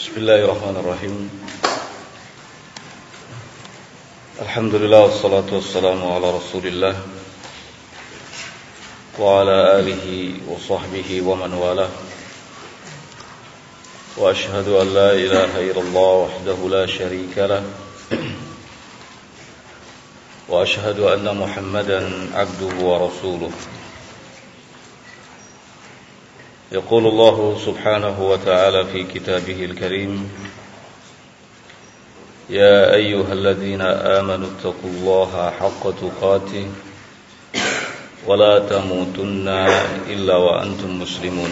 Bismillahirrahmanirrahim. Alhamdulillah wassalatu wassalamu ala Rasulillah wa ala alihi wa sahbihi wa man walah. Wa ashhadu an la ilaha illallah wahdahu la syarika lah. Wa ashhadu anna Muhammadan abduhu wa rasuluh. يقول الله سبحانه وتعالى في كتابه الكريم يا أيها الذين آمنوا اتقوا الله حق تقاته ولا تموتن إلا وأنتم مسلمون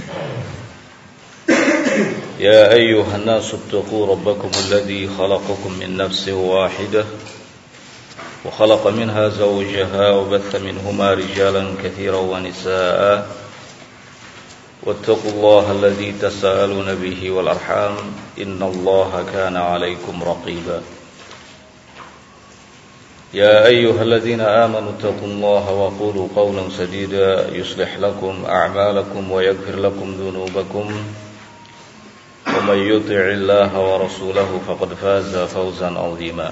يا أيها الناس اتقوا ربكم الذي خلقكم من نفس واحدة وخلق منها زوجها وبث منهما رجالا كثيرا ونساء واتقوا الله الذي تساءلون به والأرحام إن الله كان عليكم رقيبا يا أيها الذين آمنوا اتقوا الله وقولوا قولا سديدا يصلح لكم أعمالكم ويغفر لكم ذنوبكم ومن يطع الله ورسوله فقد فاز فوزا عظيما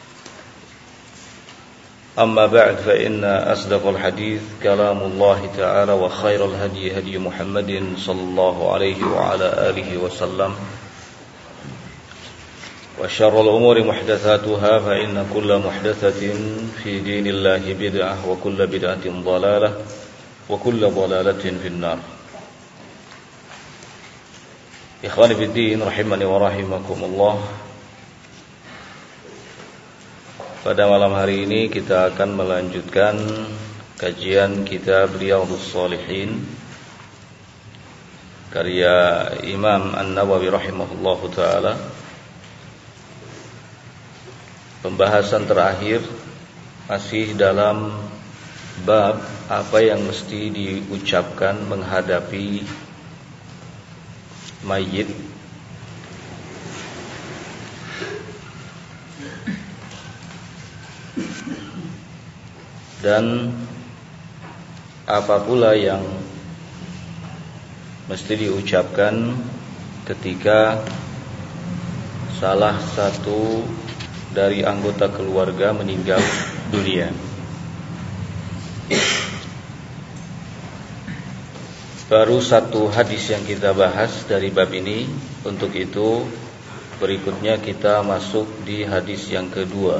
أما بعد فإن أصدق الحديث كلام الله تعالى وخير الهدي هدي محمد صلى الله عليه وعلى آله وسلم وشر الأمور محدثاتها فإن كل محدثة في دين الله بدعة وكل بدعة ضلالة وكل ضلالة في النار. إخواني في الدين رحمني ورحمكم الله. Pada malam hari ini kita akan melanjutkan kajian kitab Riyadhus Shalihin karya Imam An-Nawawi rahimahullahu taala. Pembahasan terakhir masih dalam bab apa yang mesti diucapkan menghadapi mayit. Dan apa pula yang mesti diucapkan ketika salah satu dari anggota keluarga meninggal dunia. Baru satu hadis yang kita bahas dari bab ini. Untuk itu berikutnya kita masuk di hadis yang kedua.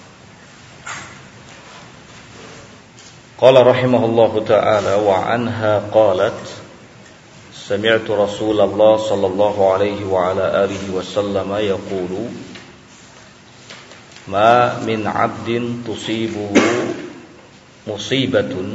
Qala rahimahullahu ta'ala wa anha qalat sami'tu Rasulullah sallallahu alaihi wa ala alihi wasallam yaqulu ma min 'abdin tusibuhu musibatun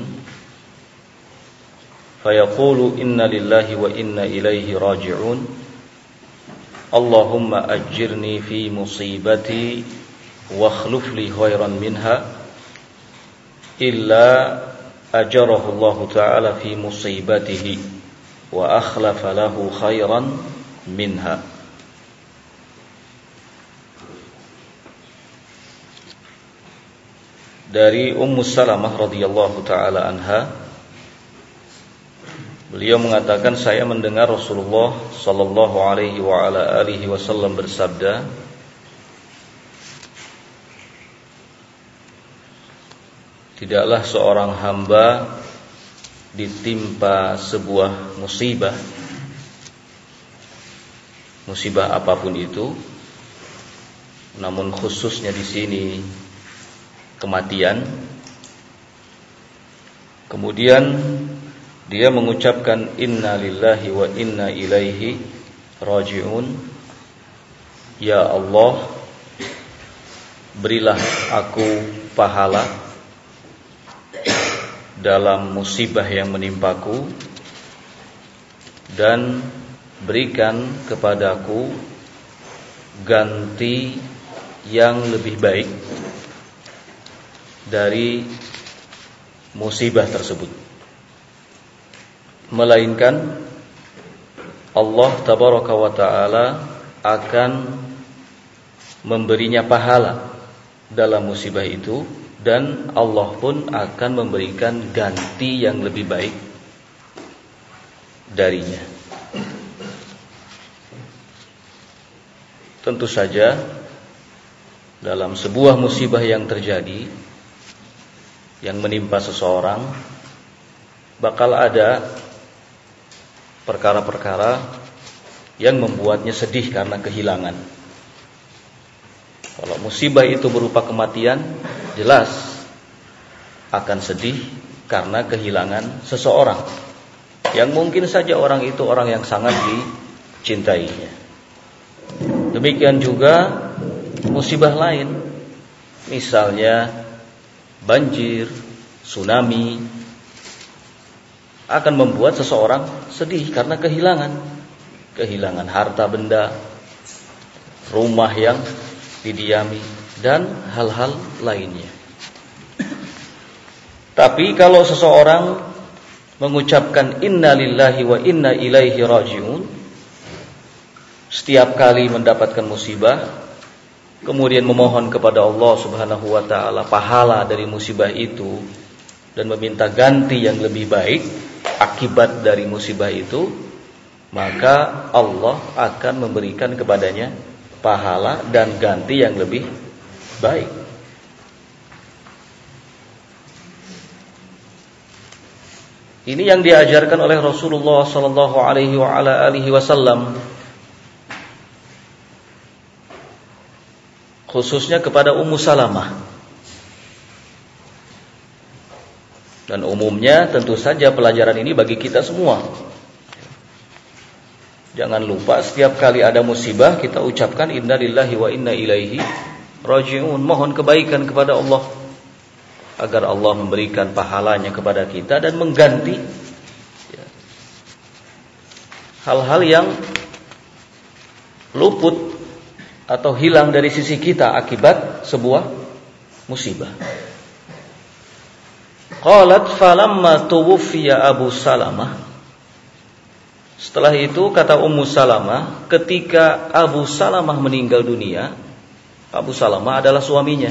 fayaqulu inna lillahi wa inna ilaihi raji'un Allahumma ajirni fi musibati wa akhlif li khairan minha illa ajarahu Allah Ta'ala fi musibatihi wa akhlafa lahu khairan minha. Dari Ummu Salamah radhiyallahu ta'ala anha, beliau mengatakan, saya mendengar Rasulullah sallallahu alaihi wa ala alihi wasallam bersabda, tidaklah seorang hamba ditimpa sebuah musibah apapun itu, namun khususnya di sini kematian. Kemudian dia mengucapkan inna lillahi wa inna ilaihi raji'un. Ya Allah, berilah aku pahala dalam musibah yang menimpaku dan berikan kepadaku ganti yang lebih baik dari musibah tersebut, melainkan Allah tabaraka wa ta'ala akan memberinya pahala dalam musibah itu, dan Allah pun akan memberikan ganti yang lebih baik darinya. tentu saja dalam sebuah musibah yang terjadi, yang menimpa seseorang, bakal ada perkara-perkara yang membuatnya sedih karena kehilangan. Kalau musibah itu berupa kematian, jelas akan sedih karena kehilangan seseorang yang mungkin saja orang itu orang yang sangat dicintainya. Demikian juga musibah lain, misalnya banjir, tsunami, akan membuat seseorang sedih karena kehilangan harta benda, rumah yang didiami, dan hal-hal lainnya. Tapi kalau seseorang mengucapkan inna lillahi wa inna ilaihi raji'un setiap kali mendapatkan musibah, kemudian memohon kepada Allah Subhanahu wa taala pahala dari musibah itu dan meminta ganti yang lebih baik akibat dari musibah itu, maka Allah akan memberikan kepadanya pahala dan ganti yang lebih baik. Ini yang diajarkan oleh Rasulullah sallallahu alaihi wasallam, khususnya kepada Ummu Salamah. Dan umumnya tentu saja pelajaran ini bagi kita semua. Jangan lupa setiap kali ada musibah kita ucapkan inna lillahi wa inna ilaihi raji'un, mohon kebaikan kepada Allah agar Allah memberikan pahalanya kepada kita dan mengganti hal-hal yang luput atau hilang dari sisi kita akibat sebuah musibah. Qalat falamma tuwfiya Abu Salamah. Setelah itu kata Ummu Salamah, ketika Abu Salamah meninggal dunia, Abu Salamah adalah suaminya.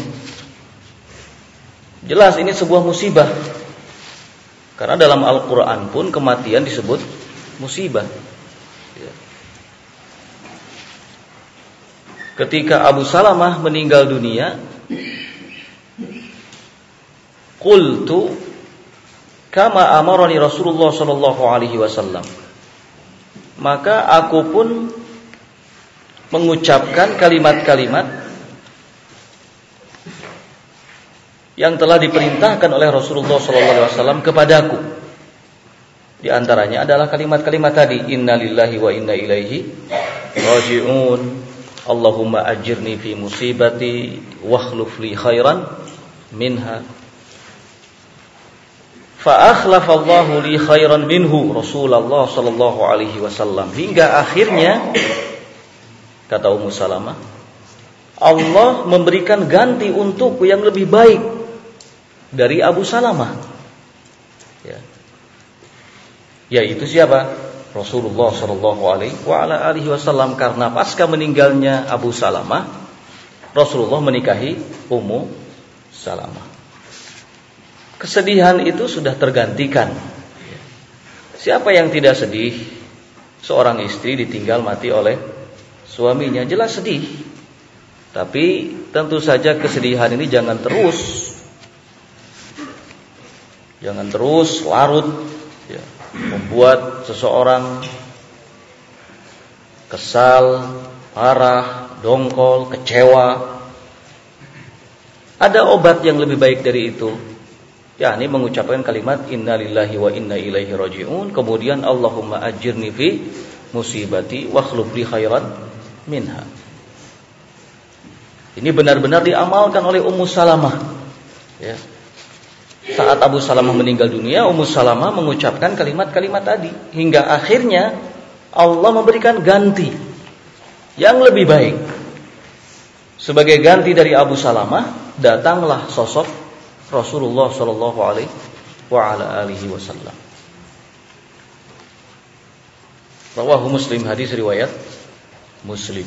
Jelas ini sebuah musibah. Karena dalam Al-Qur'an pun kematian disebut musibah. Ketika Abu Salamah meninggal dunia, qultu kama amarani Rasulullah sallallahu alaihi wasallam. Maka aku pun mengucapkan kalimat-kalimat yang telah diperintahkan oleh Rasulullah sallallahu alaihi wasallam kepadaku. Di antaranya adalah kalimat-kalimat tadi, inna lillahi wa inna ilaihi raji'un, Allahumma ajirni fi musibati wakhluf li khairan minha. Fa akhlafallahu li khairan minhu Rasulullah sallallahu alaihi wasallam. Hingga akhirnya kata Ummu Salamah, Allah memberikan ganti untukku yang lebih baik dari Abu Salamah. Yaitu siapa? Rasulullah sallallahu alaihi wasallam. Karena pasca meninggalnya Abu Salamah, Rasulullah menikahi Ummu Salamah. Kesedihan itu sudah tergantikan. Siapa yang tidak sedih? Seorang istri ditinggal mati oleh suaminya, jelas sedih. Tapi tentu saja kesedihan ini jangan terus larut, membuat seseorang kesal, marah, dongkol, kecewa. Ada obat yang lebih baik dari itu. Ini mengucapkan kalimat inna lillahi wa inna ilaihi raji'un, kemudian Allahumma ajirni fi musibati wakhluf li khairan minha. Ini benar-benar diamalkan oleh Ummu Salamah. Saat Abu Salamah meninggal dunia, Ummu Salamah mengucapkan kalimat-kalimat tadi, hingga akhirnya Allah memberikan ganti yang lebih baik. Sebagai ganti dari Abu Salamah, datanglah sosok Rasulullah sallallahu alaihi wasallam. Rawahu Muslim, hadis riwayat Muslim.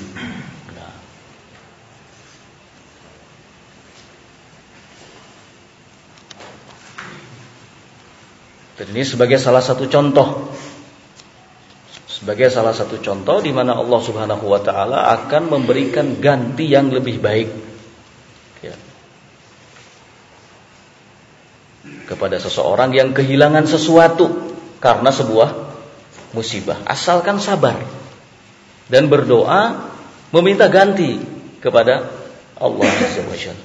Dan ini sebagai salah satu contoh Sebagai salah satu contoh di mana Allah Subhanahu wa taala akan memberikan ganti yang lebih baik, ya, kepada seseorang yang kehilangan sesuatu karena sebuah musibah, asalkan sabar dan berdoa meminta ganti kepada Allah Azza wa Jalla.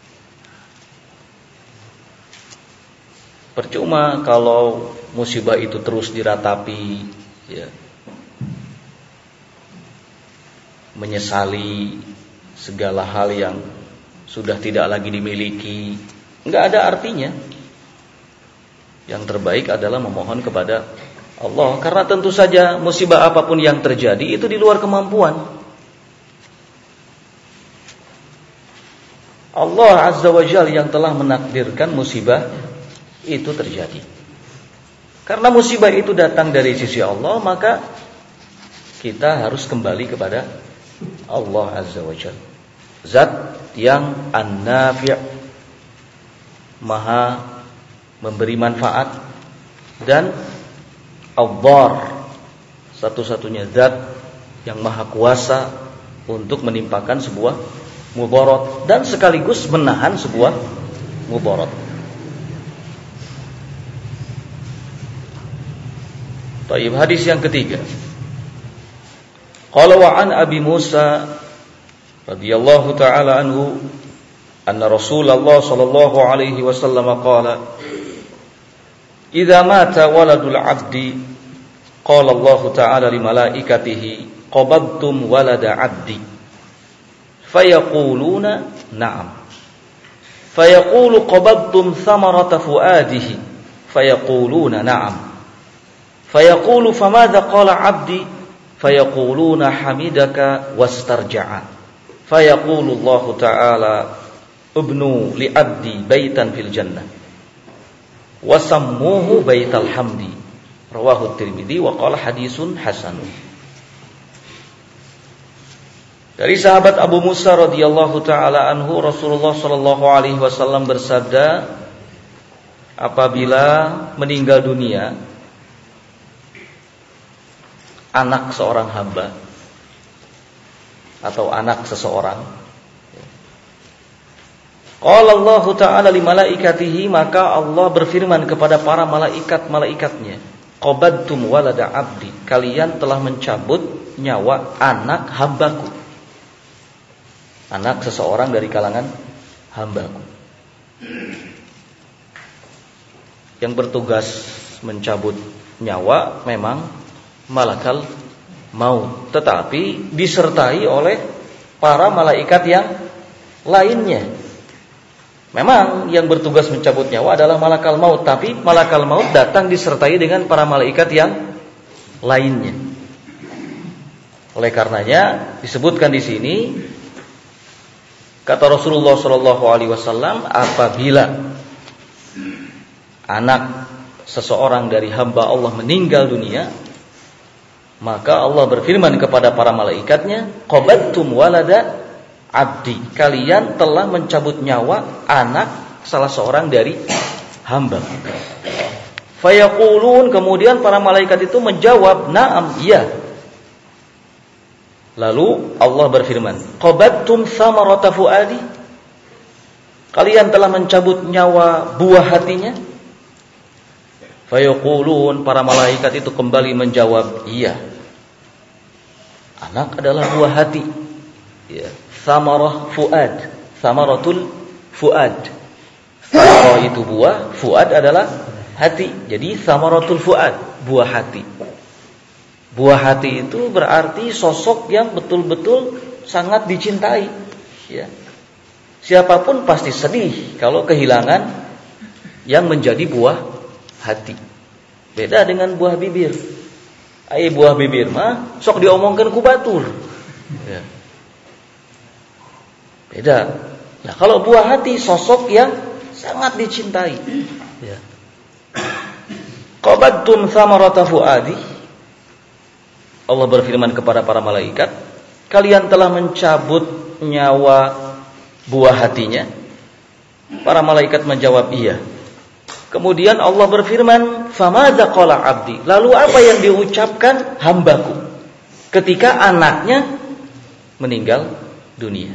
Percuma kalau musibah itu terus diratapi, ya, menyesali segala hal yang sudah tidak lagi dimiliki, nggak ada artinya. Yang terbaik adalah memohon kepada Allah, karena tentu saja musibah apapun yang terjadi itu di luar kemampuan Allah Azza wa Jalla yang telah menakdirkan musibah itu terjadi. Karena musibah itu datang dari sisi Allah, maka kita harus kembali kepada Allah Azza wa Jalla, Zat yang An-Nafi', Maha memberi manfaat, dan Ad-Dhar, satu-satunya Zat yang Maha kuasa untuk menimpakan sebuah mudarat dan sekaligus menahan sebuah mudarat. Baik, hadis yang ketiga. Qala wa an Abi Musa radhiyallahu taala anhu anna Rasulullah sallallahu alaihi wasallam qala idza mata waladul 'abdi qala Allah ta'ala li malaikatihi qabadtum walada 'abdi fayaquluna na'am fayaqulu qabadtum thamarata fuadihi fayaquluna na'am fayaqulu famadha qala 'abdi fayaquluna hamidaka wastarja'a fayaqulu Allah ta'ala ibnu li 'abdi baitan fil jannah wasammuhu baital hamdi rawahu Tirmidzi wa qala hadisun hasanun. Dari sahabat Abu Musa radhiyallahu taala anhu, Rasulullah sallallahu alaihi wasallam bersabda, apabila meninggal dunia anak seorang hamba atau anak seseorang, qala Allah ta'ala li malaikatihi, maka Allah berfirman kepada para malaikat-malaikatnya, qabadtum walada 'abdi, kalian telah mencabut nyawa anak hambaku, anak seseorang dari kalangan hambaku. Yang bertugas mencabut nyawa memang malakal maut, tetapi disertai oleh para malaikat yang lainnya. Memang yang bertugas mencabut nyawa adalah malakal maut, tapi malakal maut datang disertai dengan para malaikat yang lainnya. Oleh karenanya disebutkan di sini, kata Rasulullah sallallahu alaihi wasallam, apabila anak seseorang dari hamba Allah meninggal dunia, maka Allah berfirman kepada para malaikatnya, qabadtum walada 'abdi, kalian telah mencabut nyawa anak salah seorang dari hamba. Fayaqulun, kemudian para malaikat itu menjawab, na'am, iya. Lalu Allah berfirman, qabadtum thamarata fuadi, kalian telah mencabut nyawa buah hatinya. Fayaqulun, para malaikat itu kembali menjawab, iya. Anak adalah buah hati, ya. Thamarah fuad, thamaratul fuad. Thamarah itu buah, fuad adalah hati. Jadi thamaratul fuad, buah hati. Buah hati itu berarti sosok yang betul-betul sangat dicintai, ya. Siapapun pasti sedih kalau kehilangan yang menjadi buah hati. Beda dengan buah bibir. Buah bibir mah sok diomongkan ku batur, ya. Beda. Nah, kalau buah hati sosok yang sangat dicintai, ya. Qabadtum thamarata fuadi, Allah berfirman kepada para malaikat, kalian telah mencabut nyawa buah hatinya. Para malaikat menjawab, iya. Kemudian Allah berfirman, "Famadza qala 'abdi?" Lalu apa yang diucapkan hambaku ketika anaknya meninggal dunia?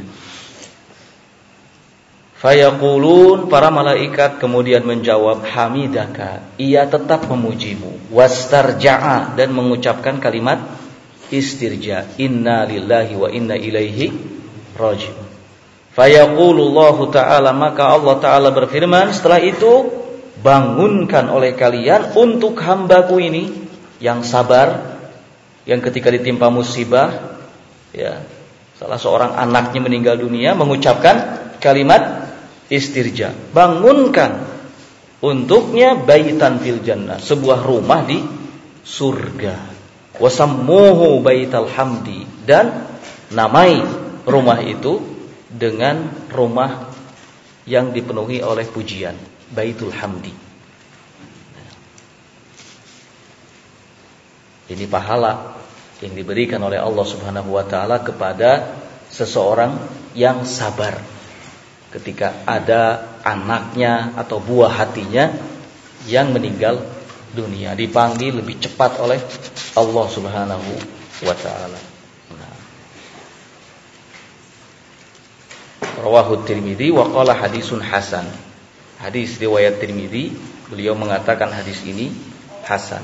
Fayaqulun, para malaikat kemudian menjawab, "Hamidaka." Ia tetap memujimu. Wastarja'a, dan mengucapkan kalimat istirja. Inna lillahi wa inna ilaihi raji'un. Fayaqulullahu ta'ala, maka Allah ta'ala berfirman setelah itu, bangunkan oleh kalian untuk hambaku ini yang sabar, yang ketika ditimpa musibah, ya, salah seorang anaknya meninggal dunia, mengucapkan kalimat istirja. Bangunkan untuknya baitan fil jannah, sebuah rumah di surga. Wasammuhu baital hamdi, dan namai rumah itu dengan rumah yang dipenuhi oleh pujian, Baitul Hamdi. Ini pahala yang diberikan oleh Allah Subhanahu wa taala kepada seseorang yang sabar ketika ada anaknya atau buah hatinya yang meninggal dunia, dipanggil lebih cepat oleh Allah Subhanahu wa taala. Rawahu Tirmidzi wa qala hadisun hasan. Hadis riwayat Tirmidzi, beliau mengatakan hadis ini hasan.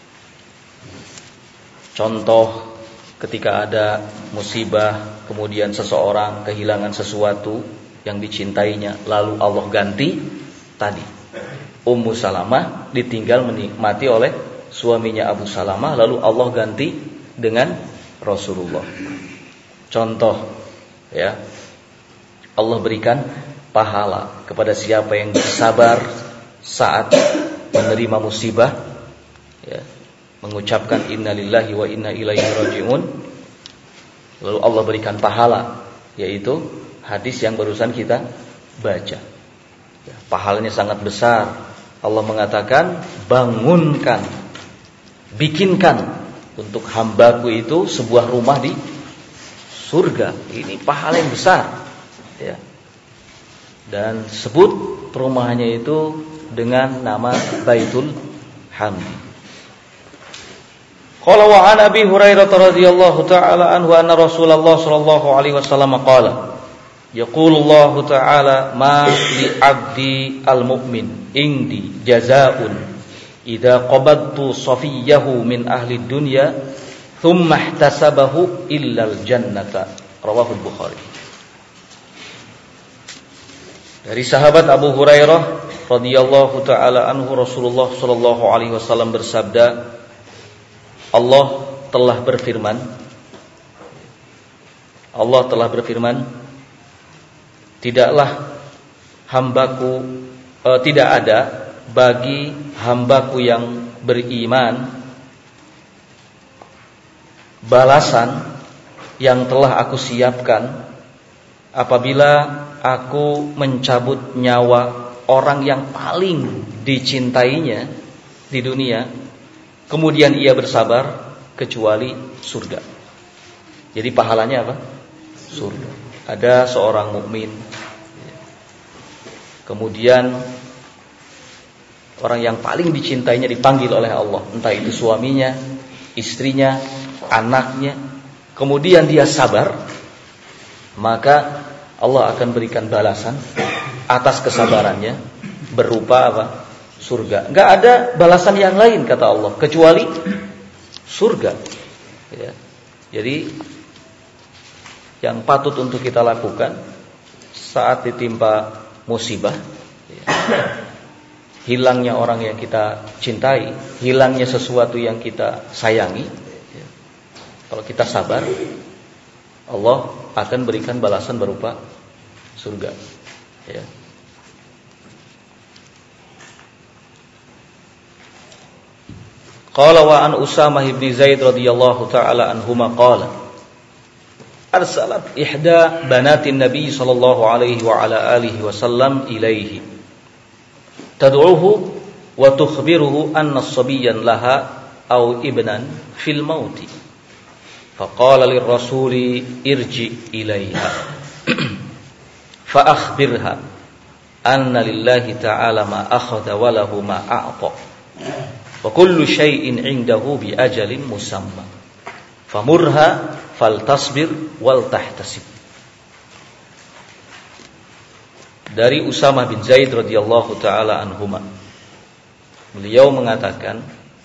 Contoh ketika ada musibah, kemudian seseorang kehilangan sesuatu yang dicintainya, lalu Allah ganti tadi. Ummu Salamah ditinggal menikmati oleh suaminya Abu Salamah, lalu Allah ganti dengan Rasulullah. Contoh, ya, Allah berikan pahala kepada siapa yang bersabar saat menerima musibah, ya, mengucapkan innalillahi wa inna ilaihi raji'un, lalu Allah berikan pahala, yaitu hadis yang barusan kita baca. Ya, pahalanya sangat besar. Allah mengatakan, bangunkan, bikinkan untuk hambaku itu sebuah rumah di surga. Ini pahala yang besar, ya. Dan sebut perumahannya itu dengan nama Baitul Hamdi. Qala wa an Abi Hurairah radhiyallahu ta'ala anhu anna Rasulullah sallallahu alaihi wasallam qala, yaqulullahu ta'ala ma li 'abdi al-mu'min indi jazaa'un idza qabadtu safiyahu min ahli dunya thumma ihtasabahu illa al-jannata. Rawahu Bukhari. Dari sahabat Abu Hurairah radhiyallahu ta'ala anhu, Rasulullah sallallahu alaihi wasallam bersabda, Allah telah berfirman, tidaklah hambaku, tidak ada bagi hambaku yang beriman balasan yang telah aku siapkan apabila aku mencabut nyawa orang yang paling dicintainya di dunia, kemudian ia bersabar, kecuali surga. Jadi pahalanya apa? Surga. Ada seorang mukmin, kemudian orang yang paling dicintainya dipanggil oleh Allah, entah itu suaminya, istrinya, anaknya, kemudian dia sabar, maka Allah akan berikan balasan atas kesabarannya berupa apa? Surga. Enggak ada balasan yang lain kata Allah kecuali surga. Ya. Jadi yang patut untuk kita lakukan saat ditimpa musibah, ya, hilangnya orang yang kita cintai, hilangnya sesuatu yang kita sayangi, ya, kalau kita sabar, Allah akan berikan balasan berupa surga. Ya. Qala wa an Usamah bin Zaid radhiyallahu ta'ala anhuma qala arsalat ihda banatin nabi sallallahu alaihi wa ala alihi wasallam ilaihi tad'uhu wa tukhbiruhu anna as-sabiyyan laha aw ibnan fil mauti faqala lirrasuli irji ilaiha fa akhbirha anna lillahi ta'ala ma akhadha wa lahu ma a'ta wa kullu syai'in 'indahu bi ajalin musamma famurha faltasbir wal tahtasib. Dari Usamah bin Zaid radhiyallahu taala anhuma, beliau mengatakan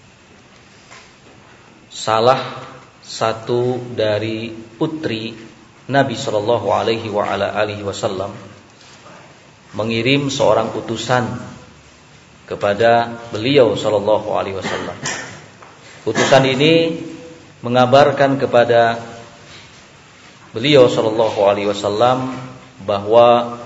salah satu dari putri Nabi sallallahu alaihi wa ala alihi wasallam mengirim seorang utusan kepada beliau sallallahu alaihi wasallam. Utusan ini mengabarkan kepada beliau sallallahu alaihi wasallam bahwa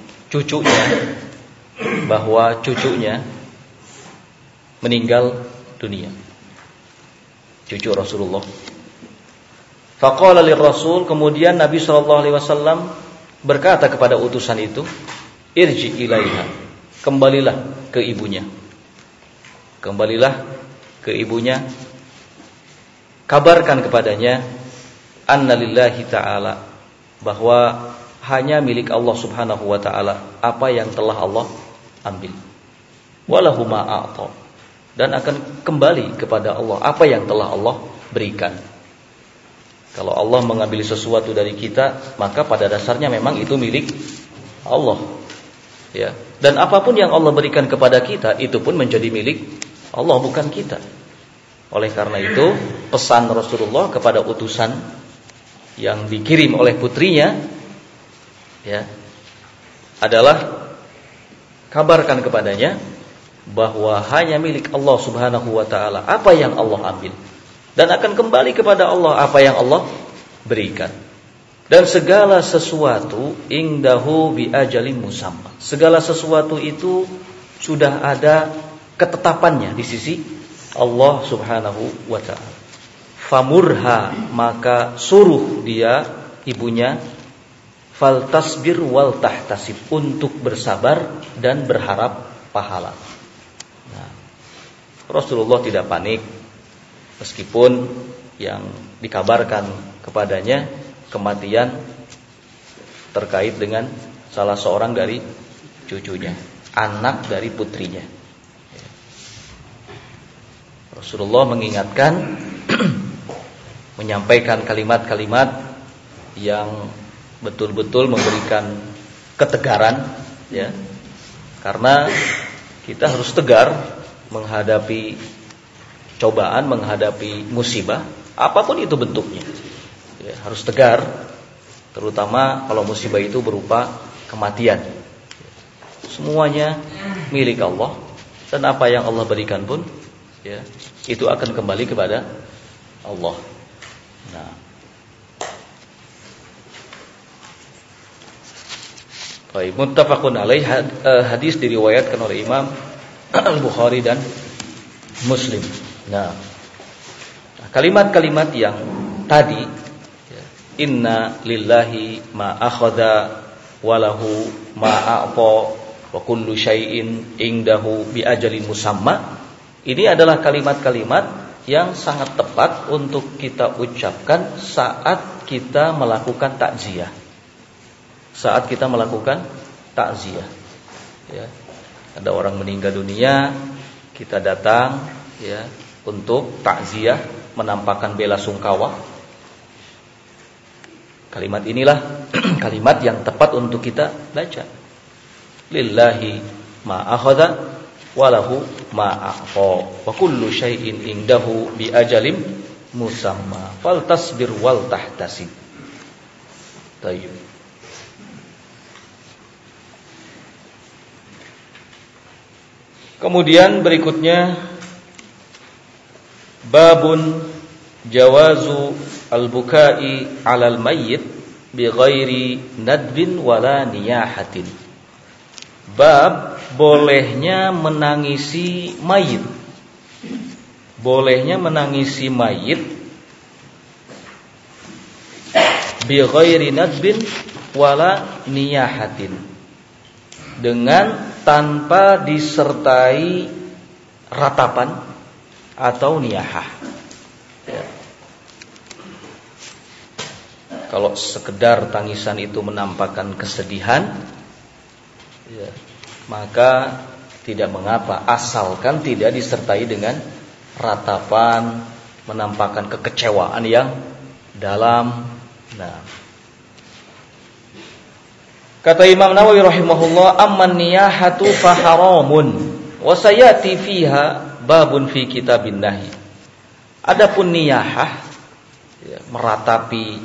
cucunya meninggal dunia. Cucu Rasulullah. Faqala lirrasul, kemudian Nabi sallallahu alaihi wasallam berkata kepada utusan itu, irji ilaiha, kembalilah ke ibunya. Kembalilah ke ibunya, kabarkan kepadanya anna lillahi ta'ala, bahwa hanya milik Allah subhanahu wa ta'ala apa yang telah Allah ambil. Walahu ma'a'ta, dan akan kembali kepada Allah apa yang telah Allah berikan. Kalau Allah mengambil sesuatu dari kita, maka pada dasarnya memang itu milik Allah, ya. Dan apapun yang Allah berikan kepada kita, itu pun menjadi milik Allah, bukan kita. Oleh karena itu, pesan Rasulullah kepada utusan yang dikirim oleh putrinya, ya, adalah kabarkan kepadanya bahwa hanya milik Allah subhanahu wa ta'ala apa yang Allah ambil, dan akan kembali kepada Allah apa yang Allah berikan. Dan segala sesuatu indahu bi ajalin musamma, segala sesuatu itu sudah ada ketetapannya di sisi Allah subhanahu wa ta'ala. Famurha, maka suruh dia, ibunya, faltasbir wal tahtasib, untuk bersabar dan berharap pahala. Nah, Rasulullah tidak panik meskipun yang dikabarkan kepadanya kematian terkait dengan salah seorang dari cucunya, anak dari putrinya. Rasulullah mengingatkan, menyampaikan kalimat-kalimat yang betul-betul memberikan ketegaran, ya. Karena kita harus tegar menghadapi cobaan, menghadapi musibah, apapun itu bentuknya. Ya, harus tegar, terutama kalau musibah itu berupa kematian. Semuanya milik Allah, dan apa yang Allah berikan pun, ya, itu akan kembali kepada Allah. Nah, baik, muttafaqun alaih, hadis diriwayatkan oleh Imam Al-Bukhari dan Muslim. Nah, kalimat-kalimat yang tadi, ya, inna lillahi ma akhadha walahu ma a'ta wa kullu syai'in indahu bi ajalin musamma, ini adalah kalimat-kalimat yang sangat tepat untuk kita ucapkan saat kita melakukan takziah. Saat kita melakukan takziah, ya, ada orang meninggal dunia, kita datang, ya, untuk takziah, menampakkan bela sungkawa. Kalimat inilah kalimat yang tepat untuk kita baca. Lillahi ma akhadha walahu ma a'ta wa kullu syai'in indahu bi ajalim musamma faltasbir wal tahtasib. Tayyib. Kemudian berikutnya, babun jawazu al-bukai 'alal mayyit bi ghairi nadbin wala niyahatin. Bab bolehnya menangisi mayit. Bolehnya menangisi mayit bi ghairi nadbin wala niyahatin, dengan tanpa disertai ratapan atau niyahah, ya. Kalau sekedar tangisan itu menampakkan kesedihan, ya, maka tidak mengapa asalkan tidak disertai dengan ratapan, menampakkan kekecewaan yang dalam. Nah, kata Imam Nawawi rahimahullah, amman niyahatu fa haramun wa sayati fiha babun fi kitabin nahi. Adapun niyahah, ya, meratapi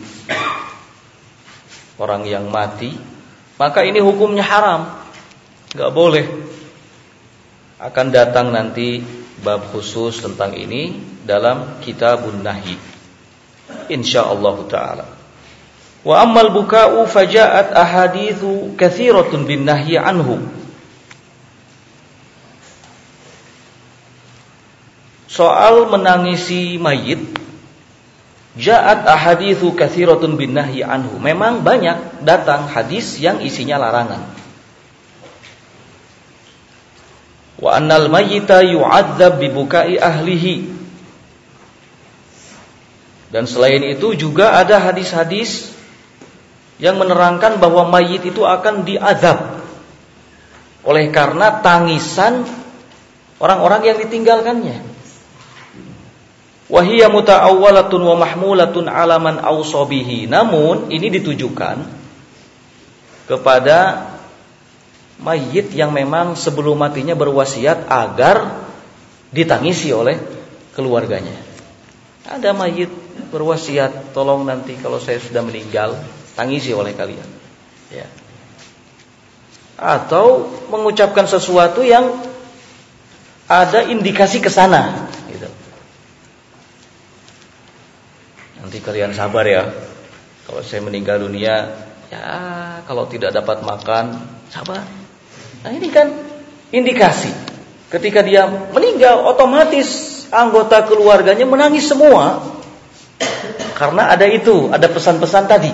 orang yang mati, maka ini hukumnya haram, enggak boleh. Akan datang nanti bab khusus tentang ini dalam kitabun nahi, insyaallah taala. Wa ammal buka'u faja'at ahaditsu katsiratun bin nahyi anhu. Soal menangisi mayit, ja'at ahaditsu katsiratun bin nahyi anhu. Memang banyak datang hadis yang isinya larangan. Wa annal mayyita yu'adzab bi buka'i ahlihi. Dan selain itu juga ada hadis-hadis yang menerangkan bahwa mayit itu akan diazab oleh karena tangisan orang-orang yang ditinggalkannya. Wa hiya muta'awwalatun wa mahmulatun 'ala man awsa bihi. Namun ini ditujukan kepada mayit yang memang sebelum matinya berwasiat agar ditangisi oleh keluarganya. Ada mayit berwasiat, tolong nanti kalau saya sudah meninggal tangisi oleh kalian, ya. Atau mengucapkan sesuatu yang ada indikasi ke sana, gitu. Nanti kalian sabar ya, kalau saya meninggal dunia, ya kalau tidak dapat makan, sabar. Nah ini kan indikasi. Ketika dia meninggal, otomatis anggota keluarganya menangis semua, karena ada itu, ada pesan-pesan tadi.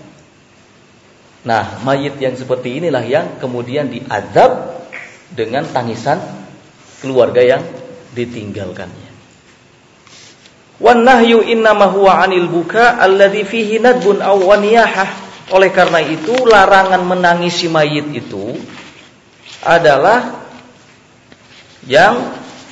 Nah, mayit yang seperti inilah yang kemudian diazab dengan tangisan keluarga yang ditinggalkannya. Wan nahyu innama huwa 'anil buka alladzi fihi nadbun aw waniyahah. Oleh karena itu larangan menangisi mayit itu adalah yang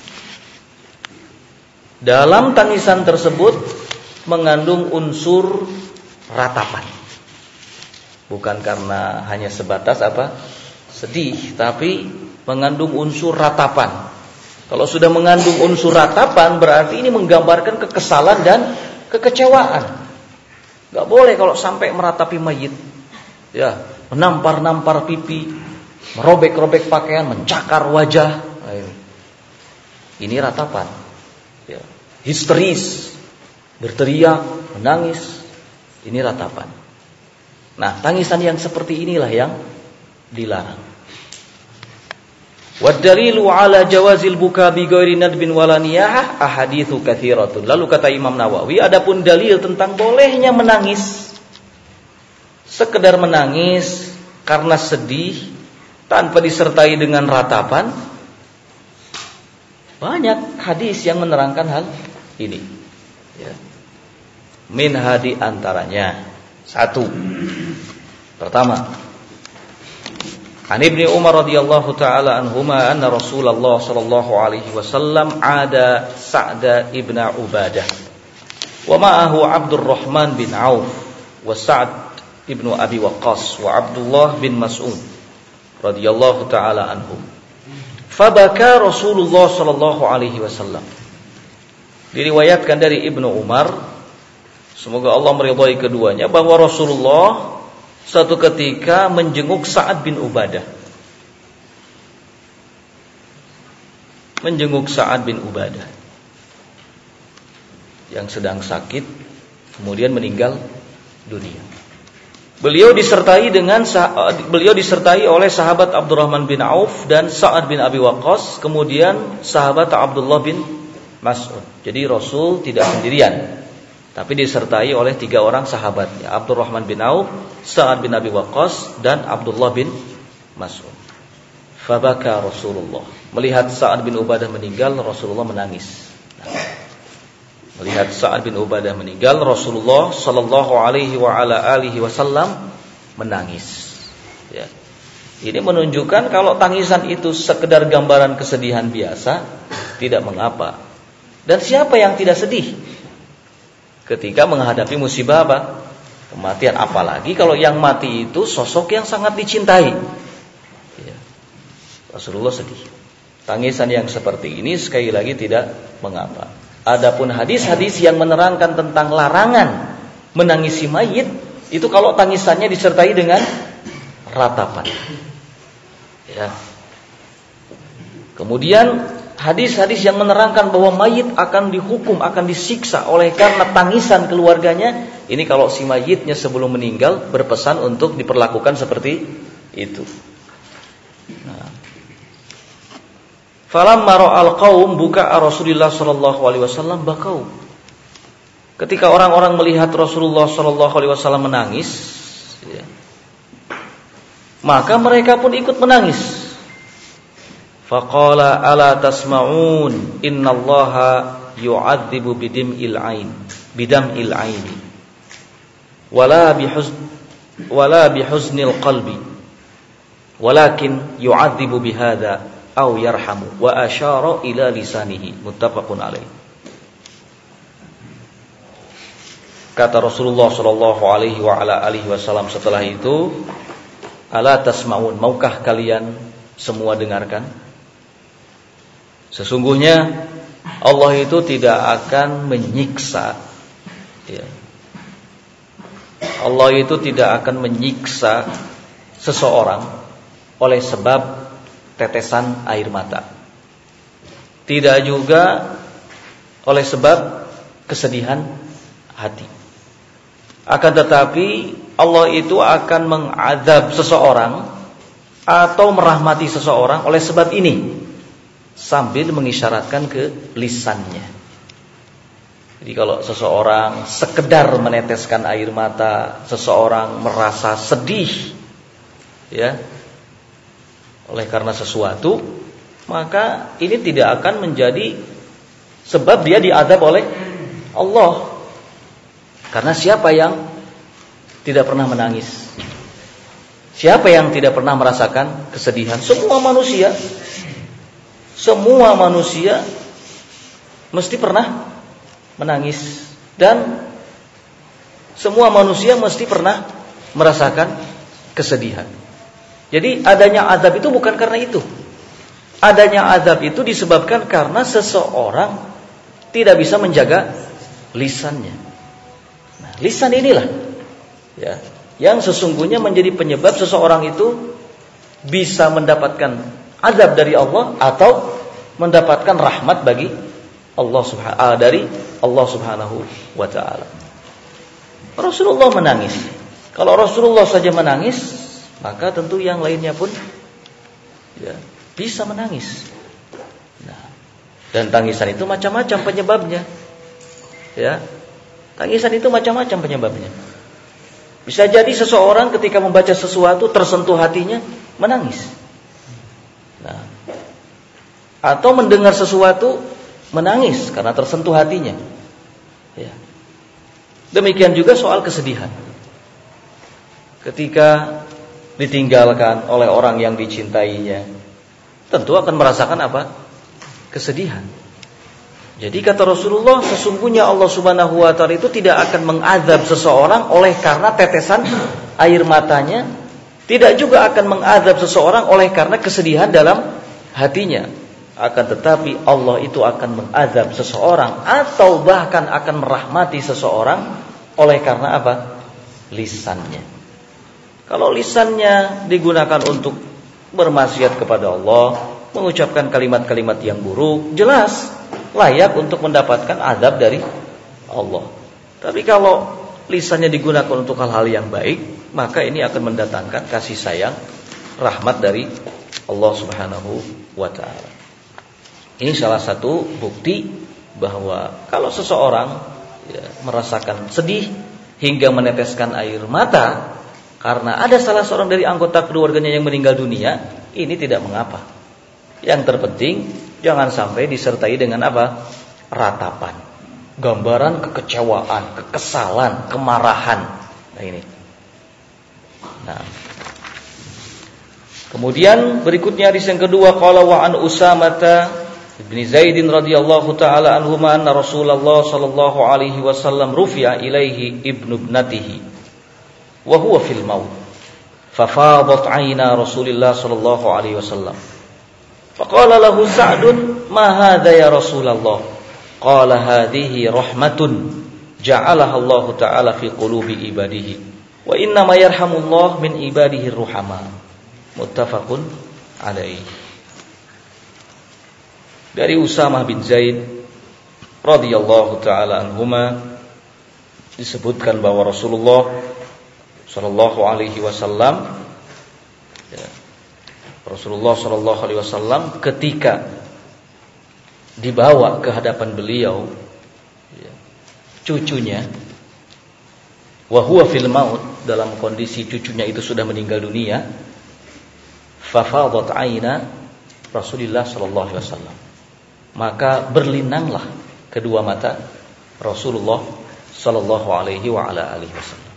dalam tangisan tersebut mengandung unsur ratapan. Bukan karena hanya sebatas sedih, tapi mengandung unsur ratapan. Kalau sudah mengandung unsur ratapan, berarti ini menggambarkan kekesalan dan kekecewaan. Gak boleh kalau sampai meratapi mayit, ya, menampar-nampar pipi, merobek-robek pakaian, mencakar wajah. Ini ratapan, ya. Histeris, berteriak, menangis, ini ratapan. Nah, tangisan yang seperti inilah yang dilarang. Wad dalilu ala jawazil buka bi ghairi nadbin wala niyahah ahaditsu katsiratun. Lalu kata Imam Nawawi, adapun dalil tentang bolehnya menangis, sekedar menangis karena sedih tanpa disertai dengan ratapan, banyak hadis yang menerangkan hal ini, ya. Min hadi antaranya, satu, pertama, An Ibnu Umar radhiyallahu taala anhuma anna Rasulullah sallallahu alaihi wasallam ada Sa'd ibn Ubadah wa ma'ahu Abdurrahman bin Auf wa Sa'd ibn Abi Waqqas wa Abdullah bin Mas'ud radhiyallahu taala anhum. Fabaka Rasulullah sallallahu alaihi wasallam. Diriwayatkan dari Ibnu Umar, semoga Allah meridhai keduanya, bahwa Rasulullah suatu ketika menjenguk Sa'ad bin Ubadah. Menjenguk Sa'ad bin Ubadah yang sedang sakit, kemudian meninggal dunia. Beliau disertai oleh sahabat Abdurrahman bin Auf dan Sa'ad bin Abi Waqqas, kemudian sahabat Abdullah bin Mas'ud. Jadi Rasul tidak sendirian, tapi disertai oleh 3 orang sahabatnya, Abdurrahman bin Auf, Sa'ad bin Abi Waqqas, dan Abdullah bin Mas'ud. Fabaka Rasulullah. Melihat Sa'ad bin Ubadah meninggal, Rasulullah menangis. Melihat Sa'ad bin Ubadah meninggal, Rasulullah sallallahu alaihi wa ala alihi wasallam menangis. Ya. Ini menunjukkan kalau tangisan itu sekedar gambaran kesedihan biasa, tidak mengapa. Dan siapa yang tidak sedih ketika menghadapi musibah apa? Kematian. Apalagi kalau yang mati itu sosok yang sangat dicintai. Ya. Rasulullah sedih. Tangisan yang seperti ini sekali lagi tidak mengapa. Adapun hadis-hadis yang menerangkan tentang larangan menangisi mayit, itu kalau tangisannya disertai dengan ratapan. Ya. Kemudian hadis-hadis yang menerangkan bahwa mayit akan dihukum, akan disiksa oleh karena tangisan keluarganya, ini kalau si mayitnya sebelum meninggal berpesan untuk diperlakukan seperti itu. Nah. Falamma ra'al qaum buka'a Rasulullah sallallahu alaihi wasallam bakau. Ketika orang-orang melihat Rasulullah sallallahu alaihi wasallam menangis, ya, maka mereka pun ikut menangis. Faqala ala tasma'un innallaha yu'adzibu bidam'il aini wala bihuznil qalbi walakin yu'adzibu bihadza aw yarhamu wa asyara ila lisanihi muttafaqun alaih. Kata Rasulullah sallallahu alaihi wa ala alihi wasallam setelah itu, ala tasma'un, maukah kalian semua dengarkan? Sesungguhnya Allah itu tidak akan menyiksa, ya. Allah itu tidak akan menyiksa seseorang oleh sebab tetesan air mata. Tidak juga oleh sebab kesedihan hati. Akan tetapi Allah itu akan mengazab seseorang atau merahmati seseorang oleh sebab ini, sambil mengisyaratkan ke lisannya. Jadi kalau seseorang sekedar meneteskan air mata, seseorang merasa sedih, ya, oleh karena sesuatu, maka ini tidak akan menjadi sebab dia diazab oleh Allah. Karena siapa yang tidak pernah menangis? Siapa yang tidak pernah merasakan kesedihan? Semua manusia mesti pernah menangis, dan semua manusia mesti pernah merasakan kesedihan. Jadi adanya azab itu bukan karena itu. Adanya azab itu disebabkan karena seseorang tidak bisa menjaga lisannya. Nah, lisan inilah, ya, yang sesungguhnya menjadi penyebab seseorang itu bisa mendapatkan azab dari Allah atau mendapatkan rahmat dari Allah Subhanahu wa taala. Rasulullah menangis. Kalau Rasulullah saja menangis, maka tentu yang lainnya pun, ya, bisa menangis. Nah, dan tangisan itu macam-macam penyebabnya. Ya, tangisan itu macam-macam penyebabnya. Bisa jadi seseorang ketika membaca sesuatu tersentuh hatinya menangis. Nah, atau mendengar sesuatu menangis karena tersentuh hatinya. Ya. Demikian juga soal kesedihan. Ketika ditinggalkan oleh orang yang dicintainya, tentu akan merasakan apa? Kesedihan. Jadi kata Rasulullah, sesungguhnya Allah Subhanahu wa taala itu tidak akan mengazab seseorang oleh karena tetesan air matanya, tidak juga akan mengazab seseorang oleh karena kesedihan dalam hatinya. Akan tetapi Allah itu akan mengazab seseorang atau bahkan akan merahmati seseorang oleh karena apa? Lisannya. Kalau lisannya digunakan untuk bermaksiat kepada Allah, mengucapkan kalimat-kalimat yang buruk, jelas layak untuk mendapatkan azab dari Allah. Tapi kalau lisannya digunakan untuk hal-hal yang baik, maka ini akan mendatangkan kasih sayang, rahmat dari Allah Subhanahu wa taala. Ini salah satu bukti bahwa kalau seseorang, ya, merasakan sedih hingga meneteskan air mata karena ada salah seorang dari anggota keluarganya yang meninggal dunia, ini tidak mengapa. Yang terpenting jangan sampai disertai dengan apa? Ratapan, gambaran kekecewaan, kekesalan, kemarahan. Nah ini. Nah, Kemudian berikutnya hadis yang kedua, qala wa an Usamah bin Zaid radhiyallahu taala anhuma anna Rasulullah sallallahu alaihi wasallam rufi'a ilaihi ibnu ibnatihi wa huwa fil maut fafadat 'aina Rasulillah sallallahu alaihi wasallam faqala lahu Sa'dun ma hadha ya Rasulullah qala hadhihi rahmatun ja'alaha Allah taala fi qulubi ibadihi wa inna ma yarhamullah min ibadihi ruhama. Muttafaqun alaih. Dari Usamah bin Zaid radhiyallahu taala anhuma disebutkan bahwa Rasulullah sallallahu alaihi wasallam ketika dibawa ke hadapan beliau cucunya wa huwa fil maut, dalam kondisi cucunya itu sudah meninggal dunia, fafadat aina Rasulullah sallallahu alaihi wasallam, maka berlinanglah kedua mata Rasulullah sallallahu alaihi wa ala alihi wasallam.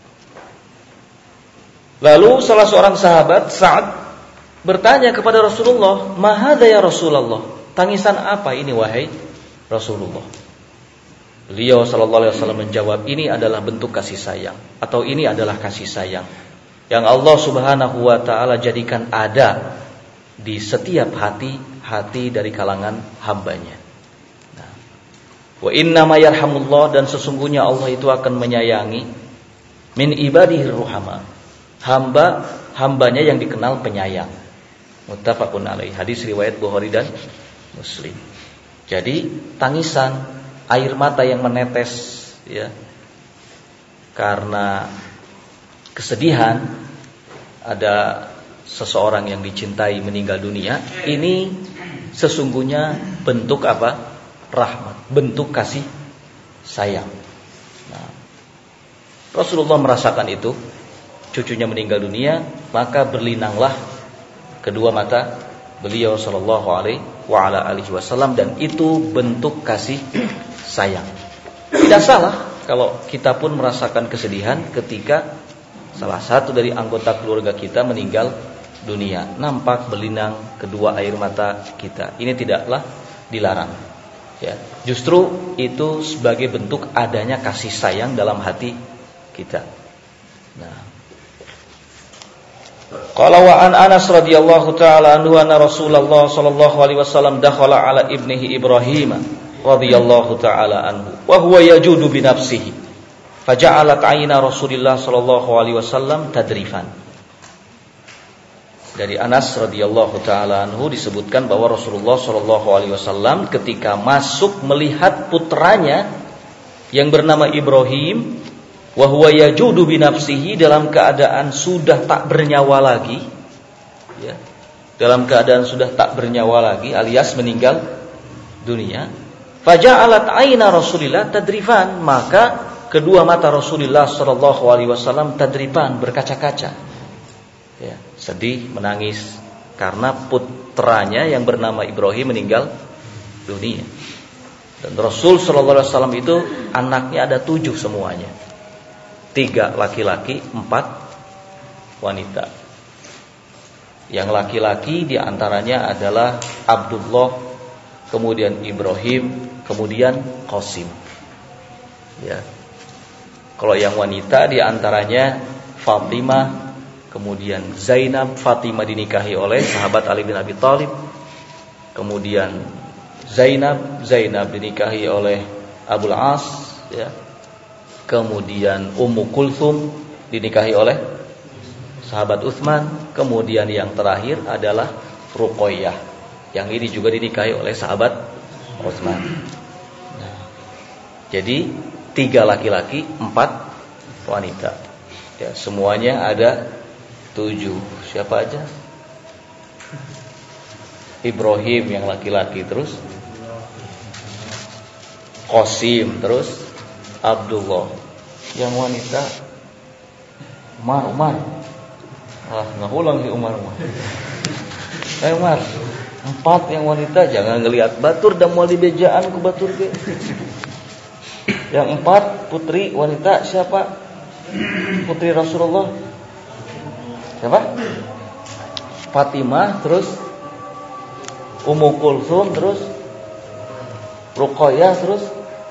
Lalu salah seorang sahabat Sa'ad bertanya kepada Rasulullah, "Ma hadza ya Rasulullah?" Tangisan apa ini wahai Rasulullah? Beliau sallallahu alaihi wasallam menjawab, "Ini adalah bentuk kasih sayang, atau ini adalah kasih sayang yang Allah Subhanahu wa taala jadikan ada di setiap hati dari kalangan hambanya." Nah, wa inna ma yarhamullah, dan sesungguhnya Allah itu akan menyayangi min ibadihi ruhama, hambanya yang dikenal penyayang. Muttafaqun alaih. Hadis riwayat Bukhari dan Muslim. Jadi tangisan, air mata yang menetes ya karena kesedihan ada seseorang yang dicintai meninggal dunia, ini sesungguhnya bentuk apa? Rahmat, bentuk kasih sayang. Nah, Rasulullah merasakan itu, cucunya meninggal dunia, maka berlinanglah kedua mata beliau sallallahu alaihi wa ala alihi wasallam, dan itu bentuk kasih sayang. Tidak salah kalau kita pun merasakan kesedihan ketika salah satu dari anggota keluarga kita meninggal dunia, nampak berlinang kedua air mata kita. Ini tidaklah dilarang. Ya, justru itu sebagai bentuk adanya kasih sayang dalam hati kita. Nah, qala wa an Anas radhiyallahu taala anhu anna Rasulullah sallallahu alaihi wasallam dakhala ala ibnihi Ibrahim radhiyallahu taala anhu wa huwa yajudu bi nafsihi faja'alat 'aina Rasulillah sallallahu alaihi wasallam tadrifan. Dari Anas radhiyallahu taala anhu disebutkan bahwa Rasulullah sallallahu alaihi wasallam ketika masuk melihat putranya yang bernama Ibrahim wa huwa yajudu bi nafsihi, dalam keadaan sudah tak bernyawa lagi, ya, dalam keadaan sudah tak bernyawa lagi alias meninggal dunia, faja'alat 'aina Rasulillah tadrifan, maka kedua mata Rasulullah sallallahu alaihi wasallam tadrifan, berkaca-kaca. Ya, sedih, menangis karena putranya yang bernama Ibrahim meninggal dunia. Dan Rasul sallallahu alaihi wasallam itu anaknya ada 7 semuanya. 3 laki-laki, 4 wanita. Yang laki-laki diantaranya adalah Abdullah, kemudian Ibrahim, kemudian Qasim. Ya. Kalau yang wanita diantaranya Fatimah, kemudian Zainab. Fatimah dinikahi oleh sahabat Ali bin Abi Thalib. Kemudian Zainab dinikahi oleh Abul As, ya. Kemudian Ummu Kulthum dinikahi oleh sahabat Utsman. Kemudian yang terakhir adalah Ruqayyah, yang ini juga dinikahi oleh sahabat Utsman. Nah, jadi 3 laki-laki, 4 wanita. Ya, semuanya ada 7. Siapa aja? Ibrahim yang laki-laki, terus Qasim, terus Abdullah. Yang wanita Umar. Nggak ulang sih Umar. Umar. 4 yang wanita, jangan ngelihat batur dan mau dibejaan ke batur ke. Yang 4 putri wanita siapa? Putri Rasulullah. Siapa? Fatimah, terus Ummu Kulsum, terus Ruqayyah, terus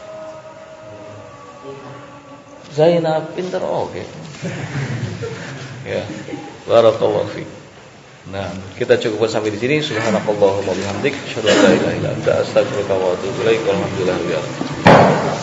Zainab. Pinter, oke. Ya, barakallahu fiik. Nah, kita cukupkan sampai di sini. Subhanakallahumma wa bihamdik, asyhadu an la ilaha illa anta, astaghfiruka wa atubu ilaik. Walhamdulillah.